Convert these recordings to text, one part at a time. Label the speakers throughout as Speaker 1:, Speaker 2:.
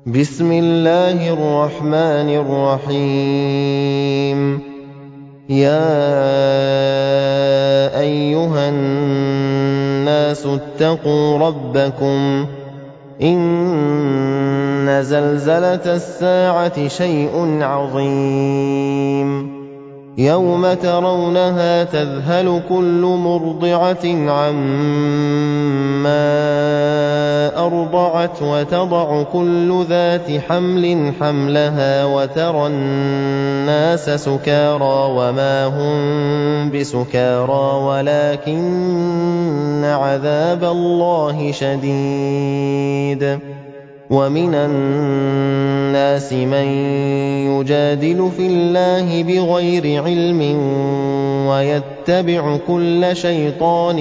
Speaker 1: بسم الله الرحمن الرحيم يا أيها الناس اتقوا ربكم إن زلزلة الساعة شيء عظيم يوم ترونها تذهل كل مرضعة عما أرضعت وتضع كل ذات حمل حملها وترى الناس سكارى وما هم بسكارى ولكن عذاب الله شديد ومن الناس من يجادل في الله بغير علم ويتبع كل شيطان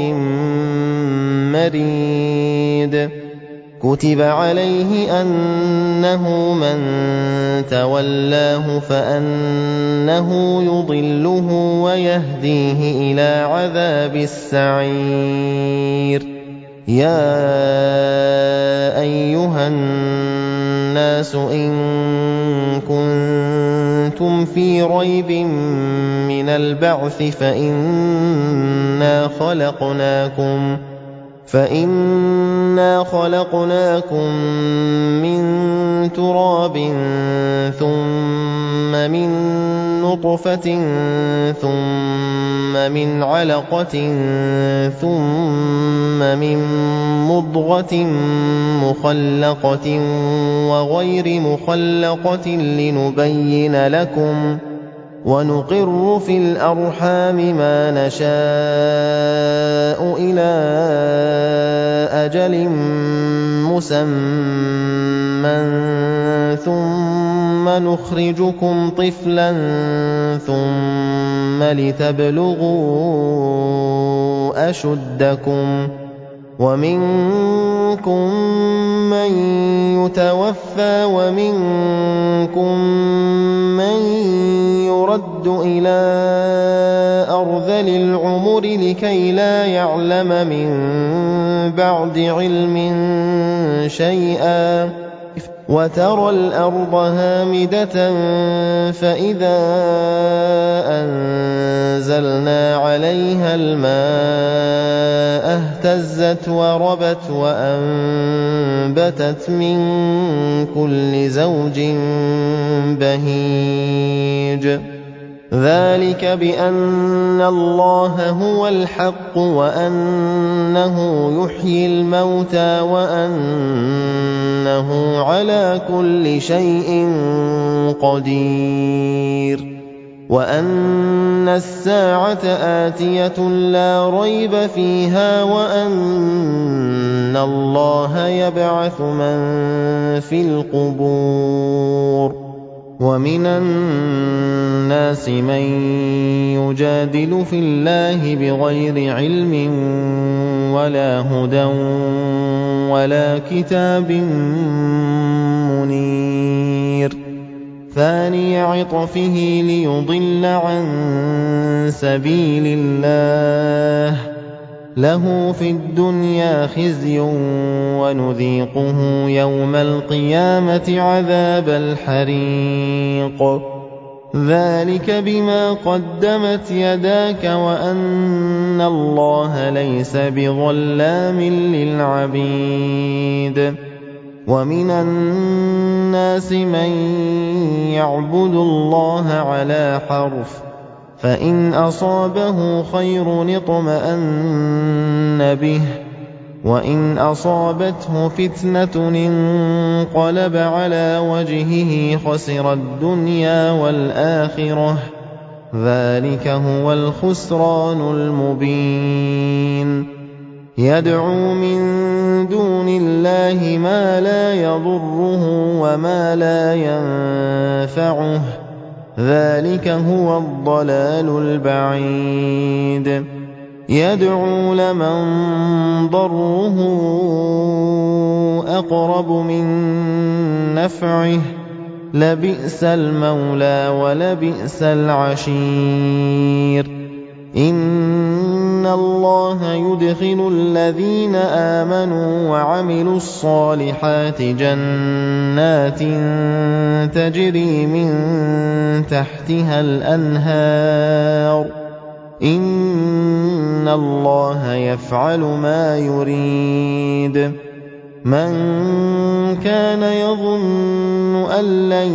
Speaker 1: مريد كتب عليه أنه من تولاه فأنه يضله ويهديه إلى عذاب السعير يا أيها الناس إن كنتم في ريب من البعث فإنا خلقناكم من تراب ثم من نطفة ثم من علقة ثم من مضغة مخلقة وغير مخلقة لنبين لكم ونقر في الأرحام ما نشاء إلى أجل مسمى ثم نخرجكم طفلا ثم لتبلغوا أشدكم ومنكم من يتوفى ومنكم من يرد إلى أرذل العمر لكي لا يعلم من بعد علم شيئا وترى الأرض هامدة فإذا أنزلنا عليها الماء اهتزت وربت وأنبتت من كل زوج بهيج ذلك بأن الله هو الحق وأنه يحيي الموتى وأنه على كل شيء قدير وأن الساعة آتية لا ريب فيها وأن الله يبعث من في القبور ومن الناس من يجادل في الله بغير علم ولا هدى ولا كتاب منير ثاني عطفه ليضل عن سبيل الله له في الدنيا خزي ونذيقه يوم القيامة عذاب الحريق ذلك بما قدمت يداك وأن الله ليس بظلام للعبيد ومن الناس من يعبد الله على حرف فإن أصابه خير اطمأن به وإن أصابته فتنة انقلب على وجهه خسر الدنيا والآخرة ذلك هو الخسران المبين يدعو من دون الله ما لا يضره وما لا ينفعه ذلك هو الضلال البعيد يدعو لمن ضره أقرب من نفعه لبئس المولى ولبئس العشير إِنَّ اللَّهَ يُدْخِلُ الَّذِينَ آمَنُوا وَعَمِلُوا الصَّالِحَاتِ جَنَّاتٍ تَجْرِي مِن تَحْتِهَا الْأَنْهَارُ ۚ إِنَّ اللَّهَ يَفْعَلُ مَا يُرِيدُ. مَن كَانَ يَظُنُّ أَن لَّن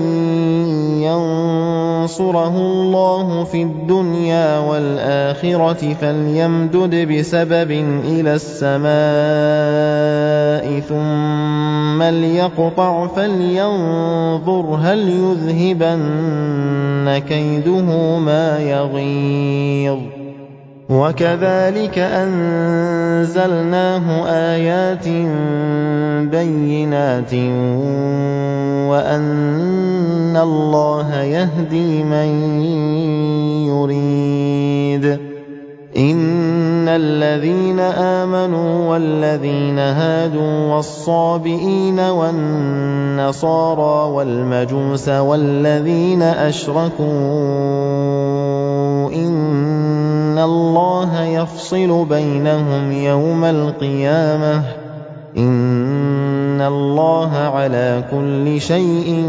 Speaker 1: يَنصُرَهُ اللَّهُ فِي الدُّنْيَا وَالْآخِرَةِ فَلْيَمْدُدْ بِسَبَبٍ إِلَى السَّمَاءِ ثُمَّ لْيَقْطَعْ فَلْيَنظُرْ هَلْ يُذْهِبَنَّ كَيْدُهُ مَا يَغِيظُ. وَكَذَٰلِكَ أَنزَلْنَاهُ آيَاتٍ بَيِّنَاتٍ وَأَنَّ اللَّهَ يَهْدِي مَن يُرِيدُ. إِنَّ الَّذِينَ آمَنُوا وَالَّذِينَ هَادُوا وَالصَّابِئِينَ وَالنَّصَارَىٰ وَالْمَجُوسَ وَالَّذِينَ أَشْرَكُوا إِنَّ اللَّهَ يَفْصِلُ بَيْنَهُمْ يَوْمَ الْقِيَامَةِ ۚ إِنَّ اللَّهَ عَلَىٰ كُلِّ شَيْءٍ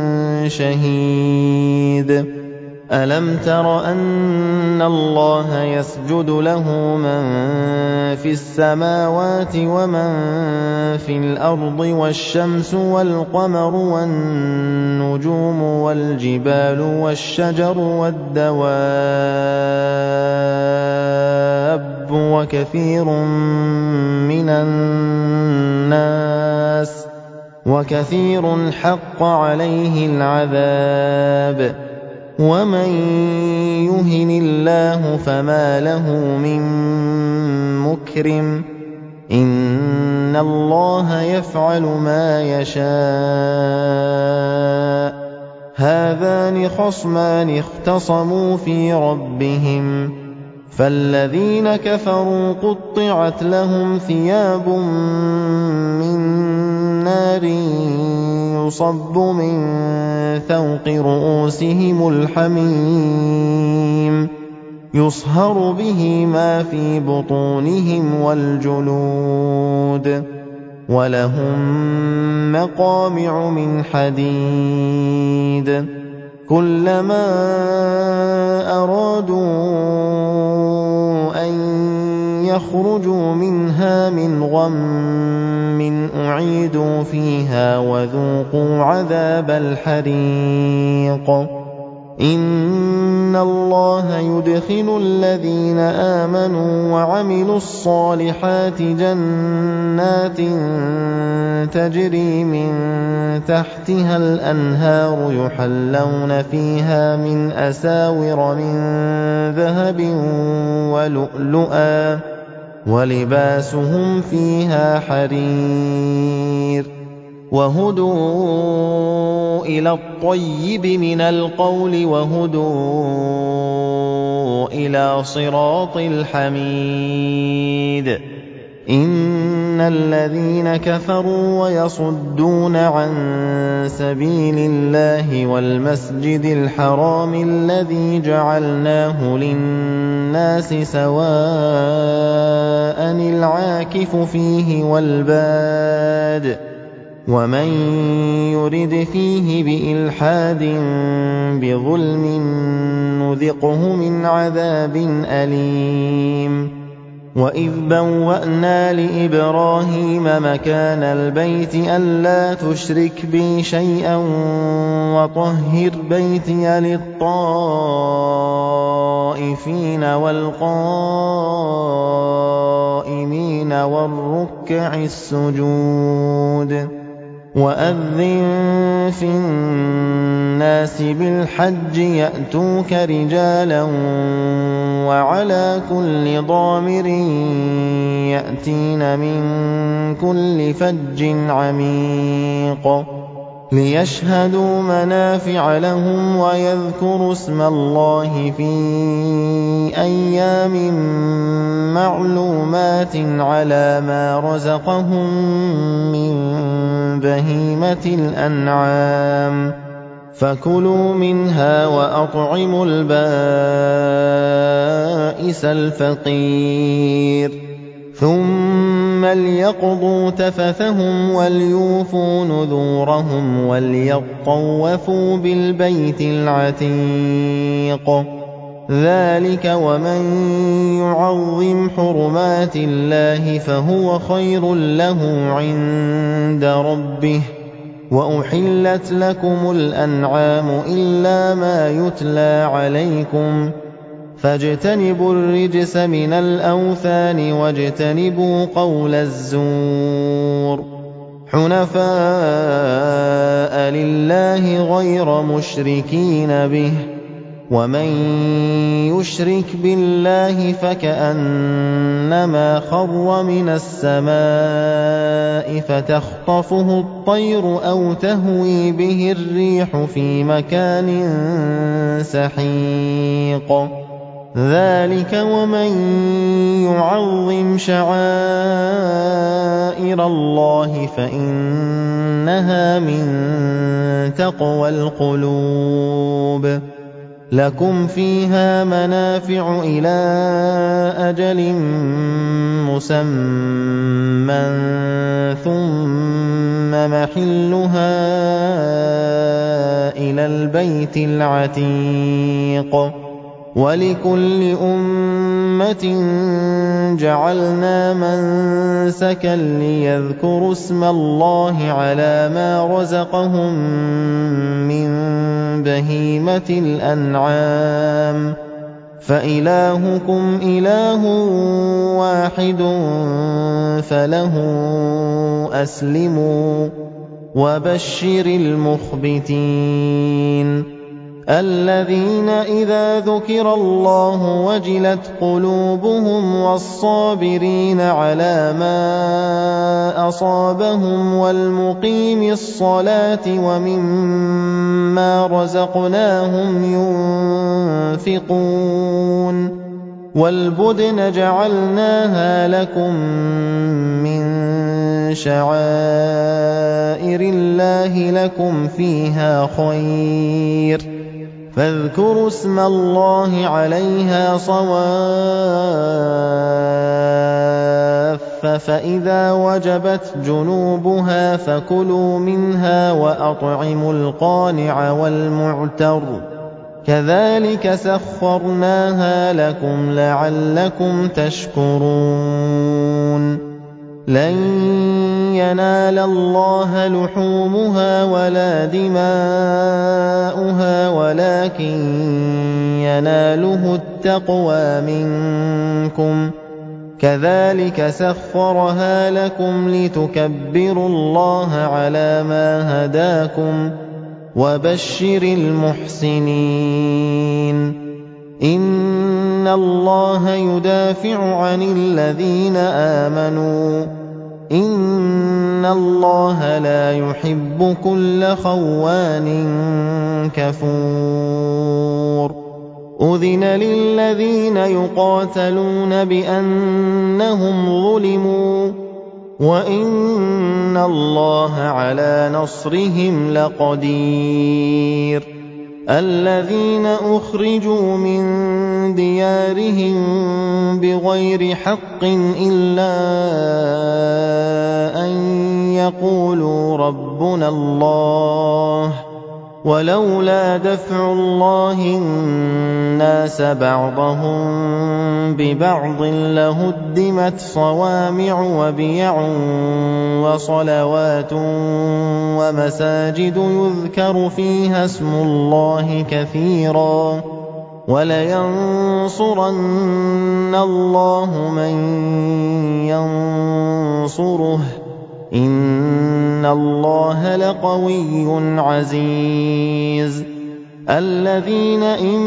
Speaker 1: شَهِيدٌ. أَلَمْ تَرَ أَنَّ اللَّهَ يَسْجُدُ لَهُ مَن فِي السَّمَاوَاتِ وَمَن فِي الْأَرْضِ وَالشَّمْسُ وَالْقَمَرُ وَالنُّجُومُ وَالْجِبَالُ وَالشَّجَرُ وَالدَّوَابُّ وَكَثِيرٌ حَقَّ عَلَيْهِ الْعَذَابُ ۗ وَمَن يُهِنِ اللَّهُ فَمَا لَهُ مِن مُّكْرِمٍ ۚ إِنَّ اللَّهَ يَفْعَلُ مَا يَشَاءُ. هَٰذَانِ خَصْمَانِ اخْتَصَمُوا فِي رَبِّهِمْ ۖ فَالَّذِينَ كَفَرُوا قُطِّعَتْ لَهُمْ ثِيَابٌ مِّن نَّارٍ يُصَبُّ مِن فَوْقِ رُءُوسِهِمُ الْحَمِيمُ يُصْهَرُ بِهِ مَا فِي بُطُونِهِمْ وَالْجُلُودُ ۖ وَلَهُم مَّقَامِعُ مِنْ حَدِيدٍ كُلَّمَا أَرَادُوا أَن يَخْرُجُوا مِنْهَا مِنْ غَمٍّ أُعِيدُوا فِيهَا وَذُوقُوا عَذَابَ الْحَرِيقِ. إِنَّ اللَّهَ يُدْخِلُ الَّذِينَ آمَنُوا وَعَمِلُوا الصَّالِحَاتِ جَنَّاتٍ تَجْرِي مِن تَحْتِهَا الْأَنْهَارُ يُحَلَّوْنَ فِيهَا مِنْ أَسَاوِرَ مِن ذَهَبٍ وَلُؤْلُؤًا ۖ وَلِبَاسُهُمْ فِيهَا حَرِيرٌ. وَهُدُوا إِلَى الطَّيِّبِ مِنَ الْقَوْلِ وَهُدُوا إِلَىٰ صِرَاطِ الْحَمِيدِ. إِنَّ الَّذِينَ كَفَرُوا وَيَصُدُّونَ عَن سَبِيلِ اللَّهِ وَالْمَسْجِدِ الْحَرَامِ الَّذِي جَعَلْنَاهُ لِلنَّاسِ سَوَاءً الْعَاكِفُ فِيهِ وَالْبَادِ ۚ وَمَن يُرِدْ فِيهِ بِإِلْحَادٍ بِظُلْمٍ نُّذِقْهُ مِنْ عَذَابٍ أَلِيمٍ. وَإِذْ بَوَّأْنَا لِإِبْرَاهِيمَ مَكَانَ الْبَيْتِ أَلَّا تُشْرِكْ بِي شَيْئًا وَطَهِّرْ بَيْتِيَ لِلطَّائِفِينَ وَالْقَائِمِينَ وَالرُّكَّعِ السُّجُودِ. وَأَذِّن فِي النَّاسِ بِالْحَجِّ يَأْتُوكَ رِجَالًا وَعَلَىٰ كُلِّ ضَامِرٍ يَأْتِينَ مِن كُلِّ فَجٍّ عَمِيقٍ لِّيَشْهَدُوا مَنَافِعَ لَهُمْ وَيَذْكُرُوا اسْمَ اللَّهِ فِي أَيَّامٍ مَّعْلُومَاتٍ عَلَىٰ مَا رَزَقَهُم مِّن بَهِيمَةِ الْأَنْعَامِ ۖ فكلوا منها وأطعموا البائس الفقير ثم ليقضوا تفثهم وليوفوا نذورهم وليطوفوا بالبيت العتيق ذلك ومن يعظم حرمات الله فهو خير له عند ربه وأحلت لكم الأنعام إلا ما يتلى عليكم فاجتنبوا الرجس من الأوثان واجتنبوا قول الزور حنفاء لله غير مشركين به ومن يشرك بالله فكأنما خر من السماء فتخطفه الطير أو تهوي به الريح في مكان سحيق ذلك ومن يعظم شعائر الله فإنها من تقوى القلوب لكم فيها منافع إلى أجل مسمى ثم محلها إلى البيت العتيق ولكل أمة جعلنا منسكا ليذكروا اسم الله على ما رزقهم من بهيمة الأنعام فإلهكم إله واحد فله أسلموا وبشر المخبتين الذين إذا ذكر الله وجلت قلوبهم والصابرين على ما أصابهم والمقيم الصلاة ومما رزقناهم ينفقون والبدن جعلناها لكم من شعائر الله لكم فيها خير فاذكروا اسم الله عليها صواف فإذا وجبت جنوبها فكلوا منها وأطعموا القانع والمعتر كذلك سخرناها لكم لعلكم تشكرون لن ينال الله لحومها ولا دماؤها ولكن يناله التقوى منكم كذلك سخرها لكم لتكبروا الله على ما هداكم وبشر المحسنين إن الله يدافع عن الذين آمنوا إن الله لا يحب كل خوان كفور أذن للذين يقاتلون بأنهم ظلموا وإن الله على نصرهم لقدير الذين أخرجوا من ديارهم بغير حق إلا أن يقولوا ربنا الله ولولا دفع الله الناس بعضهم ببعض لهدمت صوامع وبيع وصلوات ومساجد يذكر فيها اسم الله كثيرا ولينصرن الله من ينصره إن الله لقوي عزيز الذين إن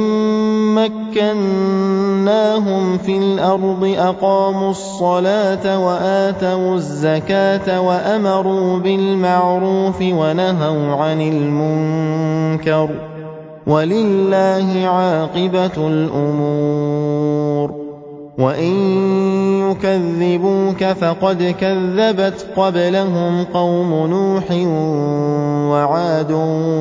Speaker 1: مكناهم في الأرض أقاموا الصلاة وآتوا الزكاة وأمروا بالمعروف ونهوا عن المنكر ولله عاقبة الأمور وإن يكذبوك فقد كذبت قبلهم قوم نوح وعاد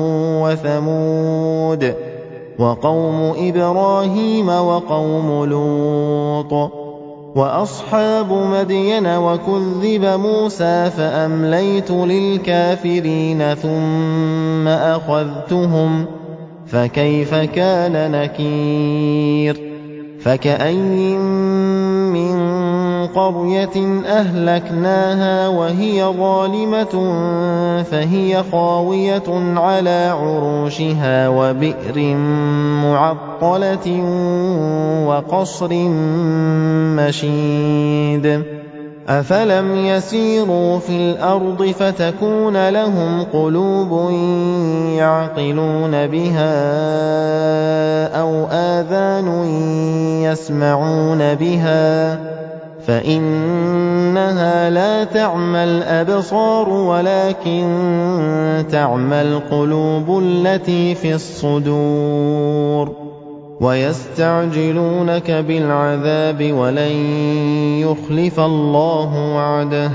Speaker 1: وثمود وقوم إبراهيم وقوم لوط وأصحاب مدين وكذب موسى فأمليت للكافرين ثم أخذتهم فكيف كان نكير فكأين من قرية أهلكناها وهي ظالمة فهي خاوية على عروشها وبئر معطلة وقصر مشيد أفلم يسيروا في الأرض فتكون لهم قلوب يعقلون بها أو آذان يسمعون بها فإنها لا تعمى الأبصار ولكن تعمى القلوب التي في الصدور ويستعجلونك بالعذاب ولن يخلف الله وعده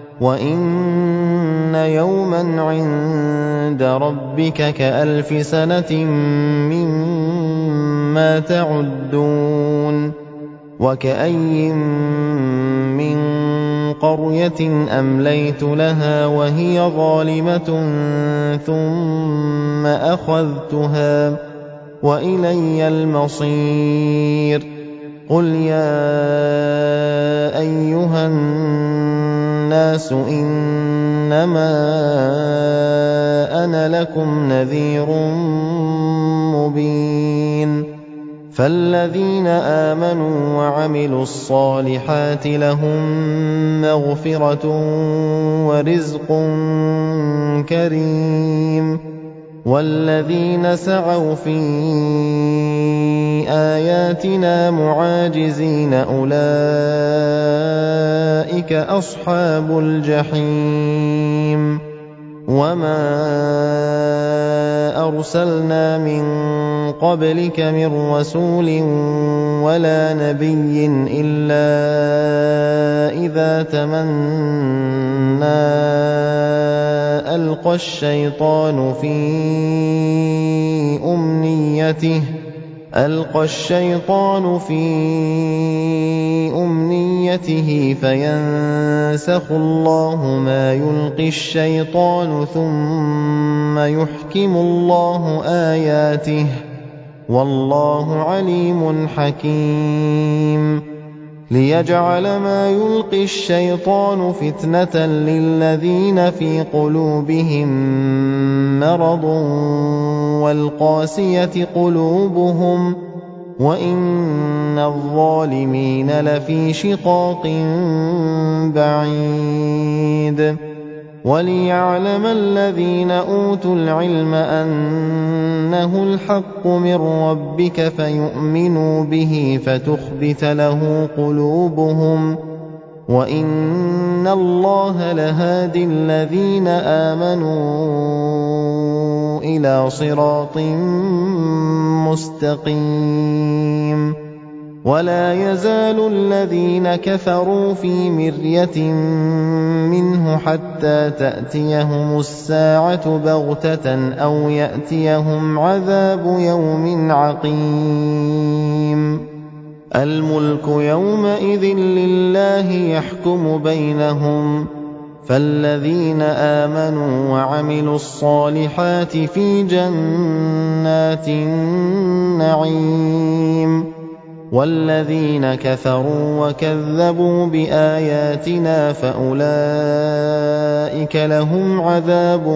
Speaker 1: وإن يوما عند ربك كألف سنة مما تعدون وكأين من قرية أمليت لها وهي ظالمة ثم أخذتها وإلي المصير قل يا أيها الناس إنما أنا لكم نذير مبين فالذين آمنوا وعملوا الصالحات لهم مغفرة ورزق كريم والذين سعوا في آياتنا معاجزين أولئك أصحاب الجحيم وما أرسلنا من قبلك من رسول ولا نبي إلا إذا تمنى ألقى الشيطان في أمنيته فينسخ الله ما يلقي الشيطان ثم يحكم الله آياته والله عليم حكيم ليجعل ما يلقي الشيطان فتنة للذين في قلوبهم مرض والقاسية قلوبهم وإن الظالمين لفي شقاق بعيد وليعلم الذين أوتوا العلم أنه الحق من ربك فيؤمنوا به فتخبت له قلوبهم وإن الله لهادي الذين آمنوا إلى صراط مستقيم ولا يزال الذين كفروا في مرية منه حتى تأتيهم الساعة بغتة أو يأتيهم عذاب يوم عقيم الملك يومئذ لله يحكم بينهم فالذين آمنوا وعملوا الصالحات في جنات النعيم والذين كفروا وكذبوا بآياتنا فأولئك لهم عذاب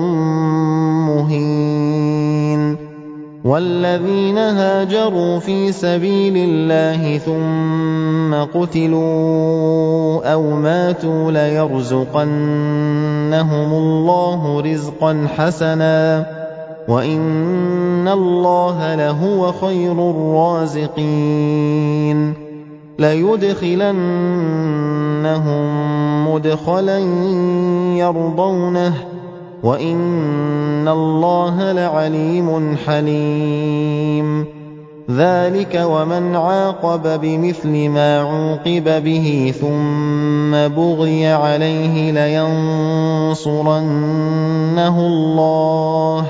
Speaker 1: مهين والذين هاجروا في سبيل الله ثم قتلوا أو ماتوا ليرزقنهم الله رزقا حسنا وإن الله لهو خير الرازقين ليدخلنهم مدخلا يرضونه وإن الله لعليم حليم ذلك ومن عاقب بمثل ما عوقب به ثم بغي عليه لينصرنه الله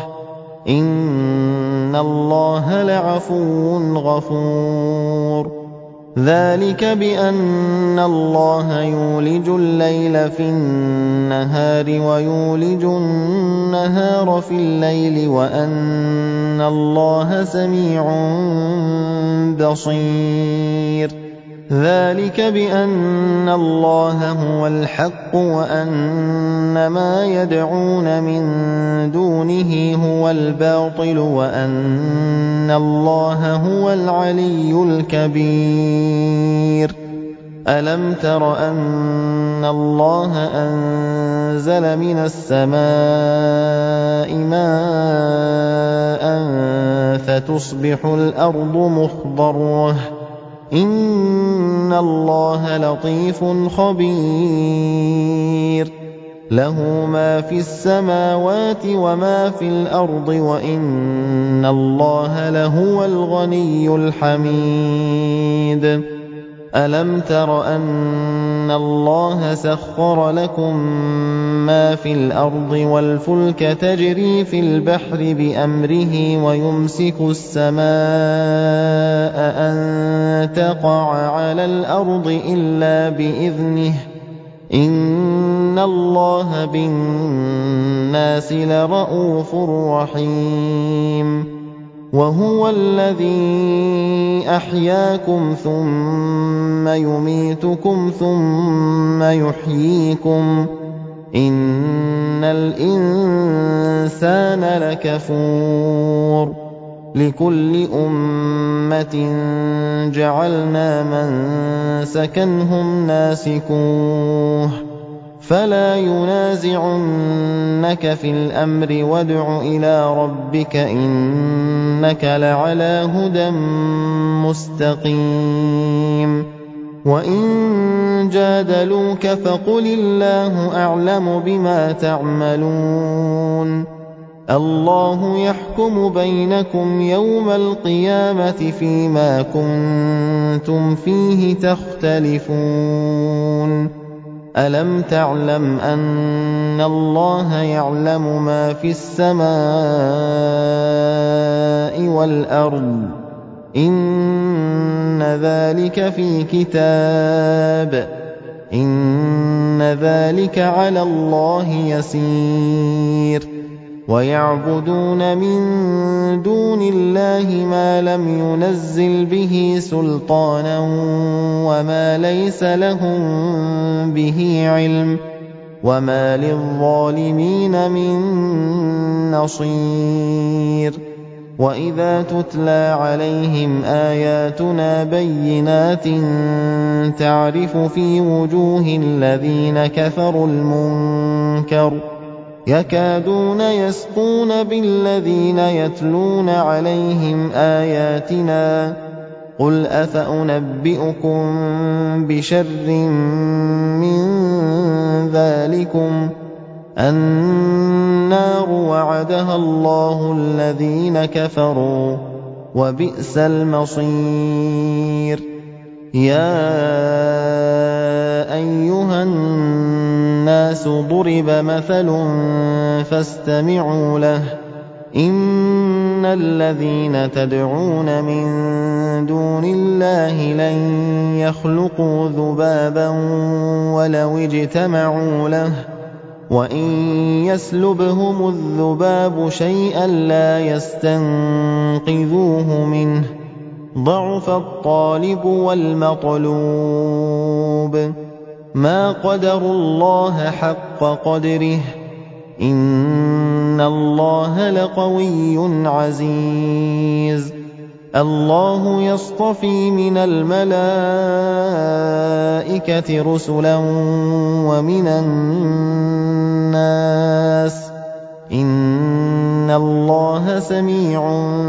Speaker 1: إن الله لعفو غفور ذلك بأن الله يولج الليل في النهار ويولج النهار في الليل وأن الله سميع بصير ذلك بأن الله هو الحق وأن ما يدعون من دونه هو الباطل وأن الله هو العلي الكبير ألم تر أن الله أنزل من السماء ماء فتصبح الأرض مخضرة إن الله لطيف خبير له ما في السماوات وما في الأرض وإن الله لهو الغني الحميد ألم تر أن الله سخر لكم ما في الأرض والفلك تجري في البحر بأمره ويمسك السماء أن تقع على الأرض إلا بإذنه إن الله بالناس لرءوف رحيم وهو الذي أحياكم ثم يميتكم ثم يحييكم إن الإنسان لكفور لكل أمة جعلنا منسكا هم ناسكوه فلا ينازعنك في الأمر وادع إلى ربك إنك لعلى هدى مستقيم وإن جادلوك فقل الله أعلم بما تعملون الله يحكم بينكم يوم القيامة فيما كنتم فيه تختلفون ألم تعلم أن الله يعلم ما في السماء والأرض إن ذلك في كتاب إن ذلك على الله يسير ويعبدون من دون الله ما لم ينزل به سلطانا وما ليس لهم به علم وما للظالمين من نصير وإذا تتلى عليهم آياتنا بينات تعرف في وجوه الذين كفروا المنكر يكادون يسقون بالذين يتلون عليهم آياتنا قل أفأنبئكم بشر من ذلكم النار وعدها الله الذين كفروا وبئس المصير يا أيها الناس ضرب مثل فاستمعوا له إن الذين تدعون من دون الله لن يخلقوا ذبابا ولو اجتمعوا له وإن يسلبهم الذباب شيئا لا يستنقذوه منه ضعف الطالب والمطلوب ما قدروا الله حق قدره إن الله لقوي عزيز الله يصطفي من الملائكة رسلا ومن الناس إن الله سميع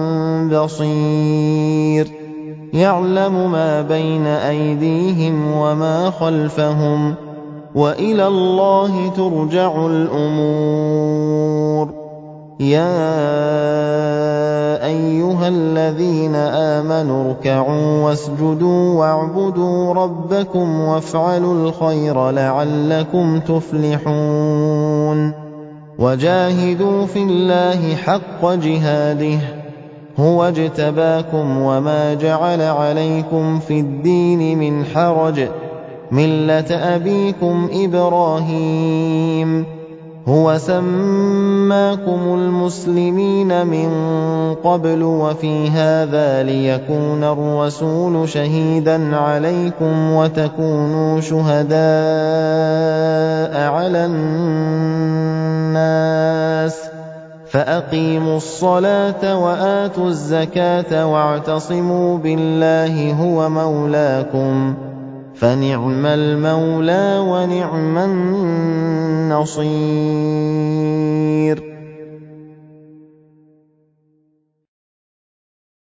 Speaker 1: بصير يعلم ما بين أيديهم وما خلفهم وإلى الله ترجع الأمور يا أيها الذين آمنوا اركعوا واسجدوا واعبدوا ربكم وافعلوا الخير لعلكم تفلحون وجاهدوا في الله حق جهاده هو اجتباكم وما جعل عليكم في الدين من حرج ملة أبيكم إبراهيم هو سماكم المسلمين من قبل وفي هذا ليكون الرسول شهيدا عليكم وتكونوا شهداء على الناس فأقيموا الصلاة وآتوا الزكاة واعتصموا بالله هو مولاكم فنعم المولى ونعم النصير